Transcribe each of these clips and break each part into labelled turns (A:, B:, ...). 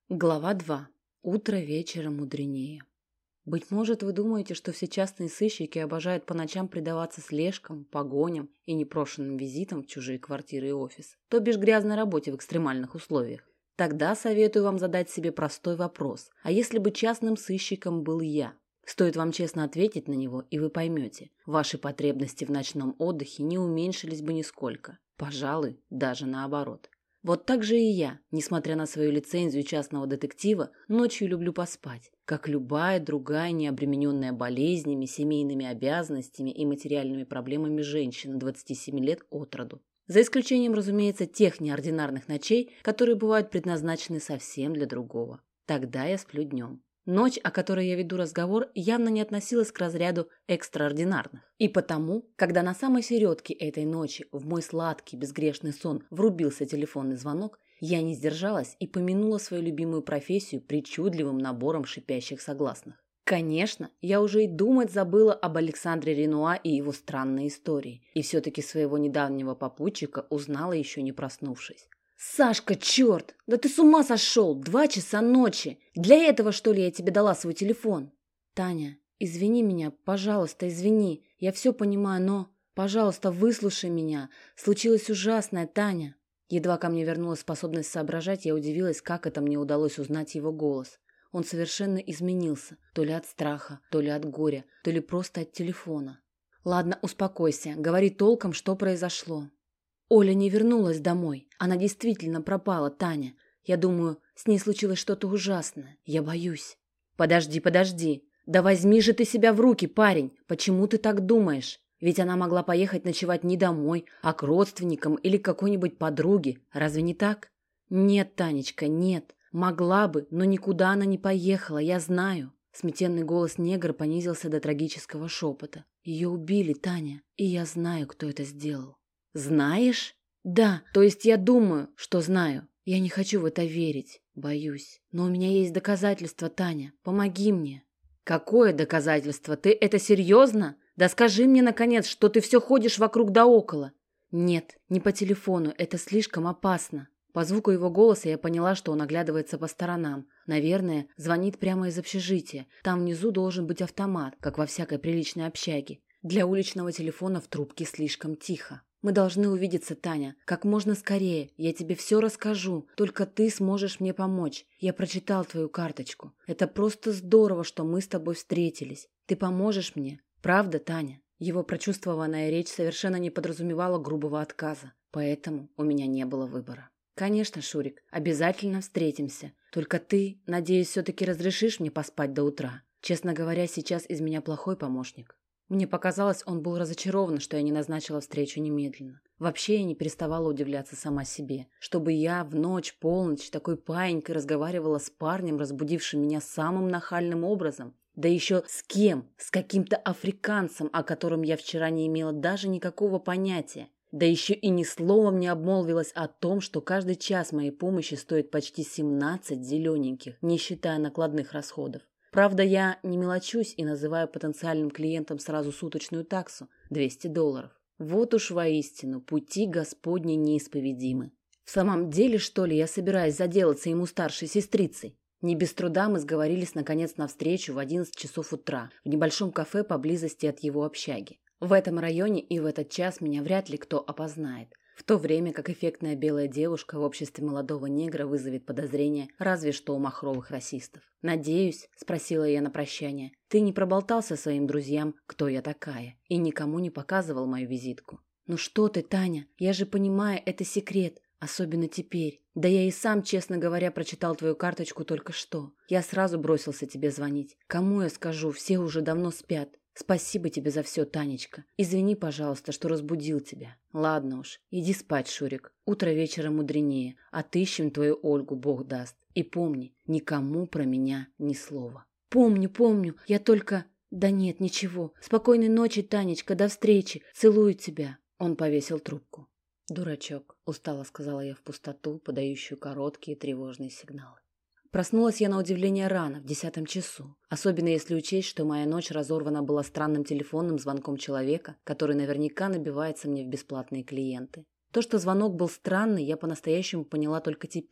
A: Глава 2. Утро вечера мудренее. Быть может, вы думаете, что все частные сыщики обожают по ночам предаваться слежкам, погоням и непрошенным визитам в чужие квартиры и офис, то бишь грязной работе в экстремальных условиях. Тогда советую вам задать себе простой вопрос. А если бы частным сыщиком был я? Стоит вам честно ответить на него, и вы поймете, ваши потребности в ночном отдыхе не уменьшились бы нисколько. Пожалуй, даже наоборот. Вот так же и я, несмотря на свою лицензию частного детектива, ночью люблю поспать, как любая другая необремененная болезнями, семейными обязанностями и материальными проблемами женщина 27 лет от роду. За исключением, разумеется, тех неординарных ночей, которые бывают предназначены совсем для другого. Тогда я сплю днем. Ночь, о которой я веду разговор, явно не относилась к разряду экстраординарных. И потому, когда на самой середке этой ночи в мой сладкий безгрешный сон врубился телефонный звонок, я не сдержалась и помянула свою любимую профессию причудливым набором шипящих согласных. Конечно, я уже и думать забыла об Александре Ренуа и его странной истории, и все-таки своего недавнего попутчика узнала еще не проснувшись. «Сашка, черт! Да ты с ума сошел! 2 часа ночи! Для этого, что ли, я тебе дала свой телефон?» «Таня, извини меня, пожалуйста, извини. Я все понимаю, но, пожалуйста, выслушай меня. Случилось ужасное, Таня». Едва ко мне вернулась способность соображать, я удивилась, как это мне удалось узнать его голос. Он совершенно изменился, то ли от страха, то ли от горя, то ли просто от телефона. «Ладно, успокойся, говори толком, что произошло». «Оля не вернулась домой. Она действительно пропала, Таня. Я думаю, с ней случилось что-то ужасное. Я боюсь». «Подожди. Да возьми же ты себя в руки, парень. Почему ты так думаешь? Ведь она могла поехать ночевать не домой, а к родственникам или к какой-нибудь подруге. Разве не так?» «Нет, Танечка, нет. Могла бы, но никуда она не поехала, я знаю». Сметенный голос негра понизился до трагического шепота. «Ее убили, Таня, и я знаю, кто это сделал». «Знаешь?» «Да, то есть я думаю, что знаю. Я не хочу в это верить. Боюсь. Но у меня есть доказательства, Таня. Помоги мне». «Какое доказательство? Ты это серьезно? Да скажи мне, наконец, что ты все ходишь вокруг да около». «Нет, не по телефону. Это слишком опасно». По звуку его голоса я поняла, что он оглядывается по сторонам. Наверное, звонит прямо из общежития. Там внизу должен быть автомат, как во всякой приличной общаге. Для уличного телефона в трубке слишком тихо. «Мы должны увидеться, Таня. Как можно скорее. Я тебе все расскажу. Только ты сможешь мне помочь. Я прочитал твою карточку. Это просто здорово, что мы с тобой встретились. Ты поможешь мне? Правда, Таня?» Его прочувствованная речь совершенно не подразумевала грубого отказа. Поэтому у меня не было выбора. «Конечно, Шурик, обязательно встретимся. Только ты, надеюсь, все-таки разрешишь мне поспать до утра. Честно говоря, сейчас из меня плохой помощник». Мне показалось, он был разочарован, что я не назначила встречу немедленно. Вообще я не переставала удивляться сама себе. Чтобы я в ночь, полночь, такой паинькой разговаривала с парнем, разбудившим меня самым нахальным образом. Да еще с кем? С каким-то африканцем, о котором я вчера не имела даже никакого понятия. Да еще и ни словом не обмолвилась о том, что каждый час моей помощи стоит почти 17 зелененьких, не считая накладных расходов. Правда, я не мелочусь и называю потенциальным клиентам сразу суточную таксу – $200. Вот уж воистину, пути Господни неисповедимы. В самом деле, что ли, я собираюсь заделаться ему старшей сестрицей? Не без труда мы сговорились наконец на встречу в 11 часов утра в небольшом кафе поблизости от его общаги. В этом районе и в этот час меня вряд ли кто опознает, в то время как эффектная белая девушка в обществе молодого негра вызовет подозрения разве что у махровых расистов. «Надеюсь», — спросила я на прощание, — «ты не проболтался своим друзьям, кто я такая, и никому не показывал мою визитку?» «Ну что ты, Таня, я же понимаю, это секрет, особенно теперь. Да я и сам, честно говоря, прочитал твою карточку только что. Я сразу бросился тебе звонить. Кому я скажу, все уже давно спят. Спасибо тебе за все, Танечка. Извини, пожалуйста, что разбудил тебя. Ладно уж, иди спать, Шурик. Утро вечера мудренее. Отыщем твою Ольгу, Бог даст. И помни, никому про меня ни слова». «Помню. Я только...» «Да нет, ничего. Спокойной ночи, Танечка. До встречи. Целую тебя». Он повесил трубку. «Дурачок», — устало сказала я в пустоту, подающую короткие тревожные сигналы. Проснулась я на удивление рано, в 10 часу. Особенно если учесть, что моя ночь разорвана была странным телефонным звонком человека, который наверняка набивается мне в бесплатные клиенты. То, что звонок был странный, я по-настоящему поняла только теперь.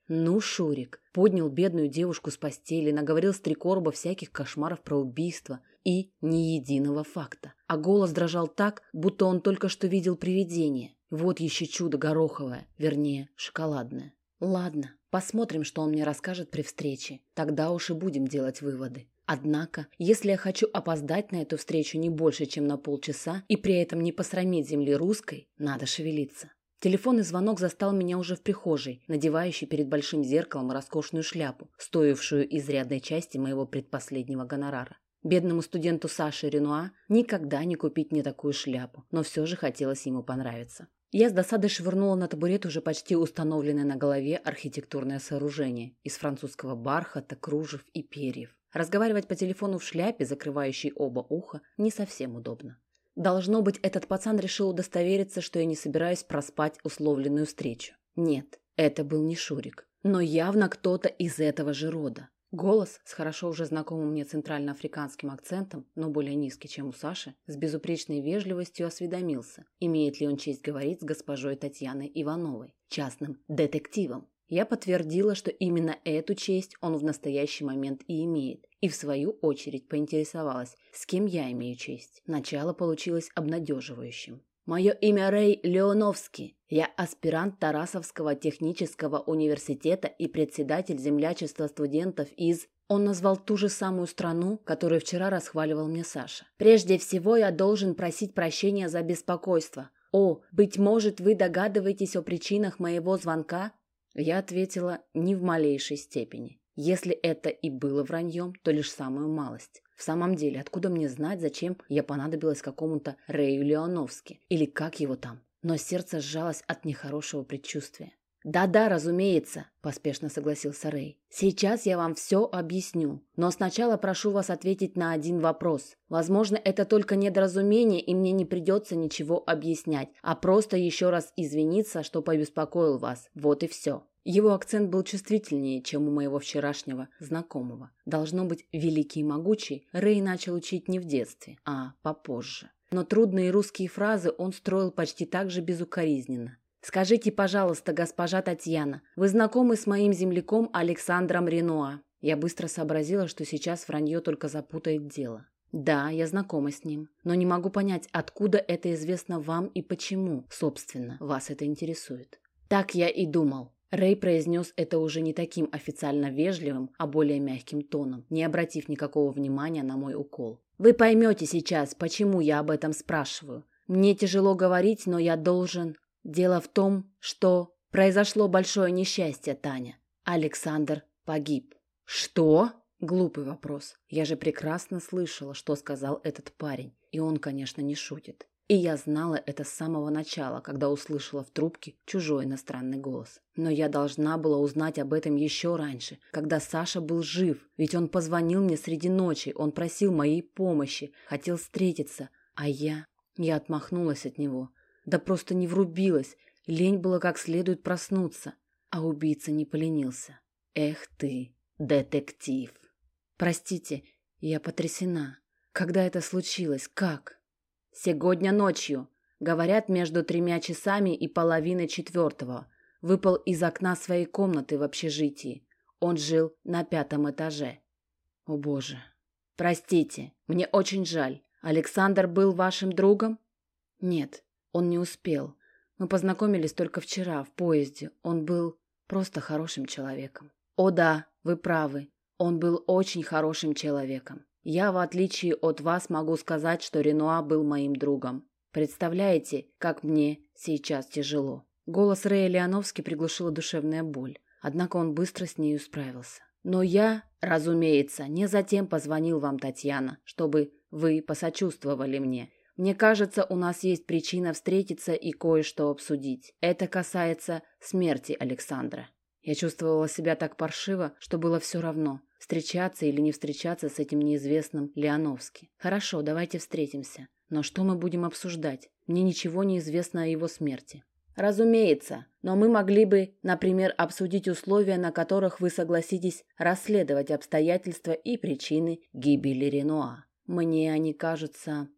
A: Ну, Шурик, поднял бедную девушку с постели, наговорил с 3 короба всяких кошмаров про убийство и ни единого факта. А голос дрожал так, будто он только что видел привидение. Вот еще чудо гороховое, вернее, шоколадное. Ладно, посмотрим, что он мне расскажет при встрече. Тогда уж и будем делать выводы. Однако, если я хочу опоздать на эту встречу не больше, чем на полчаса, и при этом не посрамить земли русской, надо шевелиться. Телефонный звонок застал меня уже в прихожей, надевающей перед большим зеркалом роскошную шляпу, стоившую изрядной части моего предпоследнего гонорара. Бедному студенту Саше Ренуа никогда не купить мне такую шляпу, но все же хотелось ему понравиться. Я с досадой швырнула на табурет уже почти установленное на голове архитектурное сооружение из французского бархата, кружев и перьев. Разговаривать по телефону в шляпе, закрывающей оба уха, не совсем удобно. Должно быть, этот пацан решил удостовериться, что я не собираюсь проспать условленную встречу. Нет, это был не Шурик, но явно кто-то из этого же рода. Голос с хорошо уже знакомым мне центральноафриканским акцентом, но более низкий, чем у Саши, с безупречной вежливостью осведомился, имеет ли он честь говорить с госпожой Татьяной Ивановой, частным детективом. Я подтвердила, что именно эту честь он в настоящий момент и имеет, и в свою очередь поинтересовалась, с кем я имею честь. Начало получилось обнадеживающим. «Мое имя Рэй Леоновский. Я аспирант Тарасовского технического университета и председатель землячества студентов из...» Он назвал ту же самую страну, которую вчера расхваливал мне Саша. «Прежде всего я должен просить прощения за беспокойство. О, быть может, вы догадываетесь о причинах моего звонка?» Я ответила ни в малейшей степени. Если это и было враньем, то лишь самую малость. В самом деле, откуда мне знать, зачем я понадобилась какому-то Рэю Леоновски, или как его там? Но сердце сжалось от нехорошего предчувствия. «Да-да, разумеется», – поспешно согласился Рэй. «Сейчас я вам все объясню, но сначала прошу вас ответить на один вопрос. Возможно, это только недоразумение, и мне не придется ничего объяснять, а просто еще раз извиниться, что побеспокоил вас. Вот и все». Его акцент был чувствительнее, чем у моего вчерашнего знакомого. Должно быть, великий и могучий Рэй начал учить не в детстве, а попозже. Но трудные русские фразы он строил почти так же безукоризненно. «Скажите, пожалуйста, госпожа Татьяна, вы знакомы с моим земляком Александром Ренуа?» Я быстро сообразила, что сейчас вранье только запутает дело. «Да, я знакома с ним, но не могу понять, откуда это известно вам и почему, собственно, вас это интересует». «Так я и думал». Рэй произнес это уже не таким официально вежливым, а более мягким тоном, не обратив никакого внимания на мой укол. «Вы поймете сейчас, почему я об этом спрашиваю. Мне тяжело говорить, но я должен... Дело в том, что произошло большое несчастье, Таня. Александр погиб». «Что?» Глупый вопрос. Я же прекрасно слышала, что сказал этот парень, и он, конечно, не шутит. И я знала это с самого начала, когда услышала в трубке чужой иностранный голос. Но я должна была узнать об этом еще раньше, когда Саша был жив, ведь он позвонил мне среди ночи, он просил моей помощи, хотел встретиться, а я отмахнулась от него. Да просто не врубилась, лень было как следует проснуться, а убийца не поленился. Эх ты, детектив. Простите, я потрясена. Когда это случилось, как? «Сегодня ночью, говорят, между 3 часами и половиной 4, выпал из окна своей комнаты в общежитии. Он жил на 5 этаже». «О боже». «Простите, мне очень жаль. Александр был вашим другом?» «Нет, он не успел. Мы познакомились только вчера в поезде. Он был просто хорошим человеком». «О да, вы правы. Он был очень хорошим человеком. Я, в отличие от вас, могу сказать, что Ренуа был моим другом. Представляете, как мне сейчас тяжело». Голос Рэя Леоновски приглушила душевная боль, однако он быстро с нею справился. «Но я, разумеется, не затем позвонил вам, Татьяна, чтобы вы посочувствовали мне. Мне кажется, у нас есть причина встретиться и кое-что обсудить. Это касается смерти Александра». Я чувствовала себя так паршиво, что было все равно, встречаться или не встречаться с этим неизвестным Леоновски. «Хорошо, давайте встретимся. Но что мы будем обсуждать? Мне ничего не известно о его смерти». «Разумеется, но мы могли бы, например, обсудить условия, на которых вы согласитесь расследовать обстоятельства и причины гибели Ренуа. Мне они кажутся,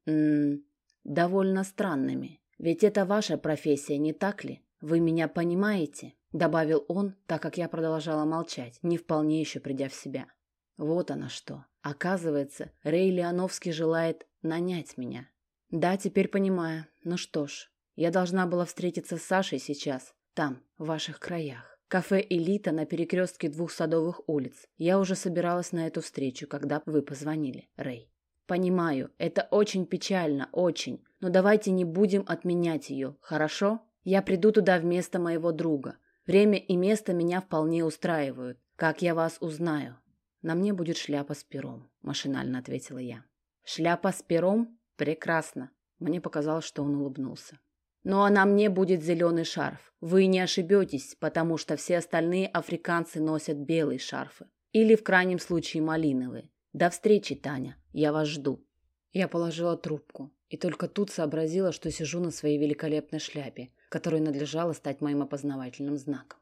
A: довольно странными. Ведь это ваша профессия, не так ли? Вы меня понимаете?» добавил он, так как я продолжала молчать, не вполне еще придя в себя. Вот оно что. Оказывается, Рэй Леоновский желает нанять меня. Да, теперь понимаю. Ну что ж, я должна была встретиться с Сашей сейчас, там, в ваших краях. Кафе «Элита» на перекрестке 2 Садовых улиц. Я уже собиралась на эту встречу, когда вы позвонили, Рэй. Понимаю, это очень печально, очень. Но давайте не будем отменять ее, хорошо? Я приду туда вместо моего друга. Время и место меня вполне устраивают. Как я вас узнаю? На мне будет шляпа с пером, машинально ответила я. Шляпа с пером? Прекрасно. Мне показалось, что он улыбнулся. Ну а на мне будет зеленый шарф. Вы не ошибетесь, потому что все остальные африканцы носят белые шарфы. Или в крайнем случае малиновые. До встречи, Таня. Я вас жду. Я положила трубку и только тут сообразила, что сижу на своей великолепной шляпе, которой надлежало стать моим опознавательным знаком.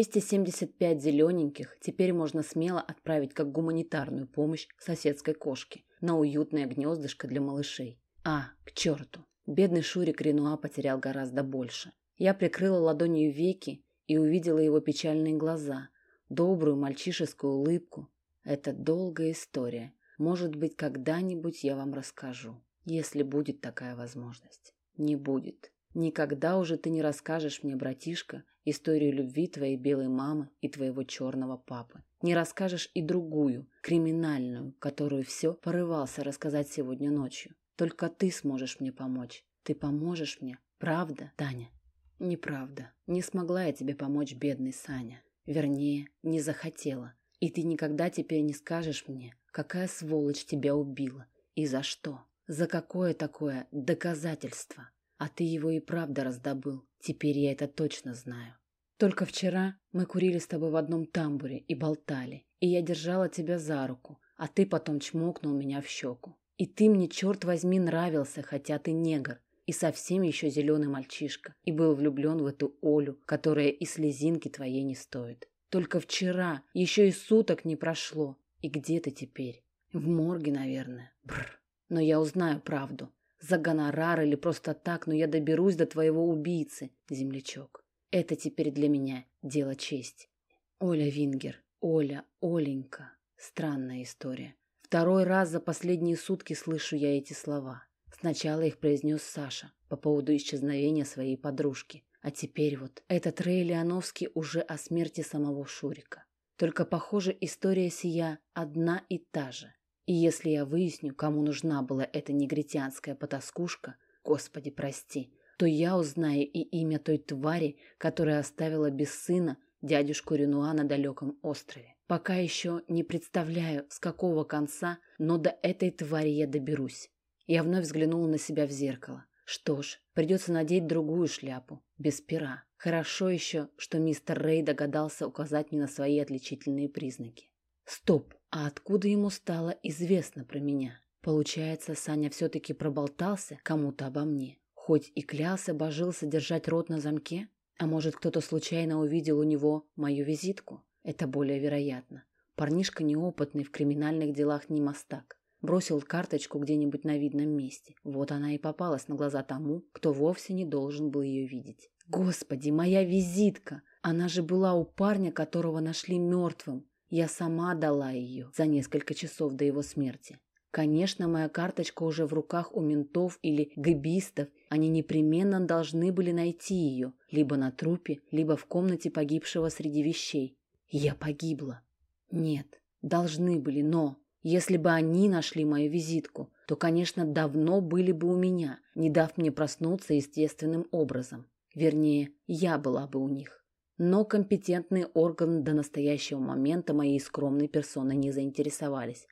A: 275 зелененьких теперь можно смело отправить как гуманитарную помощь соседской кошке на уютное гнездышко для малышей. К черту. Бедный Шурик Ренуа потерял гораздо больше. Я прикрыла ладонью веки и увидела его печальные глаза, добрую мальчишескую улыбку. Это долгая история. Может быть, когда-нибудь я вам расскажу, если будет такая возможность. Не будет. Никогда уже ты не расскажешь мне, братишка, историю любви твоей белой мамы и твоего черного папы. Не расскажешь и другую, криминальную, которую все порывался рассказать сегодня ночью. Только ты сможешь мне помочь. Ты поможешь мне, правда, Таня? Неправда. Не смогла я тебе помочь, бедный Саня. Вернее, не захотела. И ты никогда теперь не скажешь мне, какая сволочь тебя убила. И за что? За какое такое доказательство? А ты его и правда раздобыл. Теперь я это точно знаю. Только вчера мы курили с тобой в одном тамбуре и болтали. И я держала тебя за руку, а ты потом чмокнул меня в щеку. И ты мне, черт возьми, нравился, хотя ты негр. И совсем еще зеленый мальчишка. И был влюблен в эту Олю, которая и слезинки твоей не стоит. Только вчера, еще и суток не прошло. И где ты теперь? В морге, наверное. Бррр. Но я узнаю правду. За гонорар или просто так, но я доберусь до твоего убийцы, землячок. Это теперь для меня дело чести. Оля Вингер. Оля, Оленька. Странная история. Второй раз за последние сутки слышу я эти слова. Сначала их произнес Саша по поводу исчезновения своей подружки. А теперь вот этот Рэй Леоновский уже о смерти самого Шурика. Только, похоже, история сия одна и та же. И если я выясню, кому нужна была эта негритянская потаскушка, Господи, прости, то я узнаю и имя той твари, которая оставила без сына дядюшку Ренуа на далеком острове. Пока еще не представляю, с какого конца, но до этой твари я доберусь. Я вновь взглянула на себя в зеркало. Что ж, придется надеть другую шляпу, без пера. Хорошо еще, что мистер Рэй догадался указать мне на свои отличительные признаки. Стоп, а откуда ему стало известно про меня? Получается, Саня все-таки проболтался кому-то обо мне. Хоть и клялся, божился держать рот на замке? А может, кто-то случайно увидел у него мою визитку? Это более вероятно. Парнишка неопытный, в криминальных делах не мастак. Бросил карточку где-нибудь на видном месте. Вот она и попалась на глаза тому, кто вовсе не должен был ее видеть. Господи, моя визитка! Она же была у парня, которого нашли мертвым. Я сама дала ее за несколько часов до его смерти. Конечно, моя карточка уже в руках у ментов или гэбистов. Они непременно должны были найти ее либо на трупе, либо в комнате погибшего среди вещей. Я погибла. Нет, должны были, но если бы они нашли мою визитку, то, конечно, давно были бы у меня, не дав мне проснуться естественным образом. Вернее, я была бы у них. Но компетентные органы до настоящего момента моей скромной персоной не заинтересовались.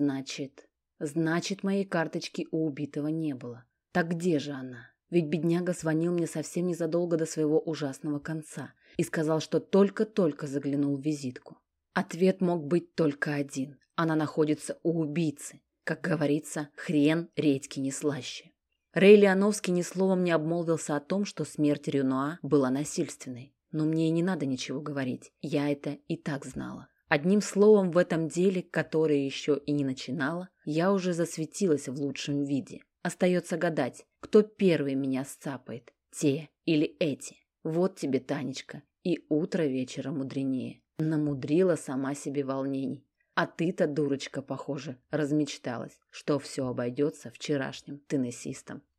A: Значит, моей карточки у убитого не было. Так где же она? Ведь бедняга звонил мне совсем незадолго до своего ужасного конца и сказал, что только-только заглянул в визитку. Ответ мог быть только один. Она находится у убийцы. Как говорится, хрен редьки не слаще. Рэй Леоновский ни словом не обмолвился о том, что смерть Ренуа была насильственной. Но мне и не надо ничего говорить. Я это и так знала. Одним словом, в этом деле, которое еще и не начинала, я уже засветилась в лучшем виде. Остается гадать, кто первый меня сцапает, те или эти. Вот тебе, Танечка, И утро вечера мудренее. Намудрила сама себе волнений. А ты-то, дурочка, похоже, размечталась, что все обойдется вчерашним теннисистом.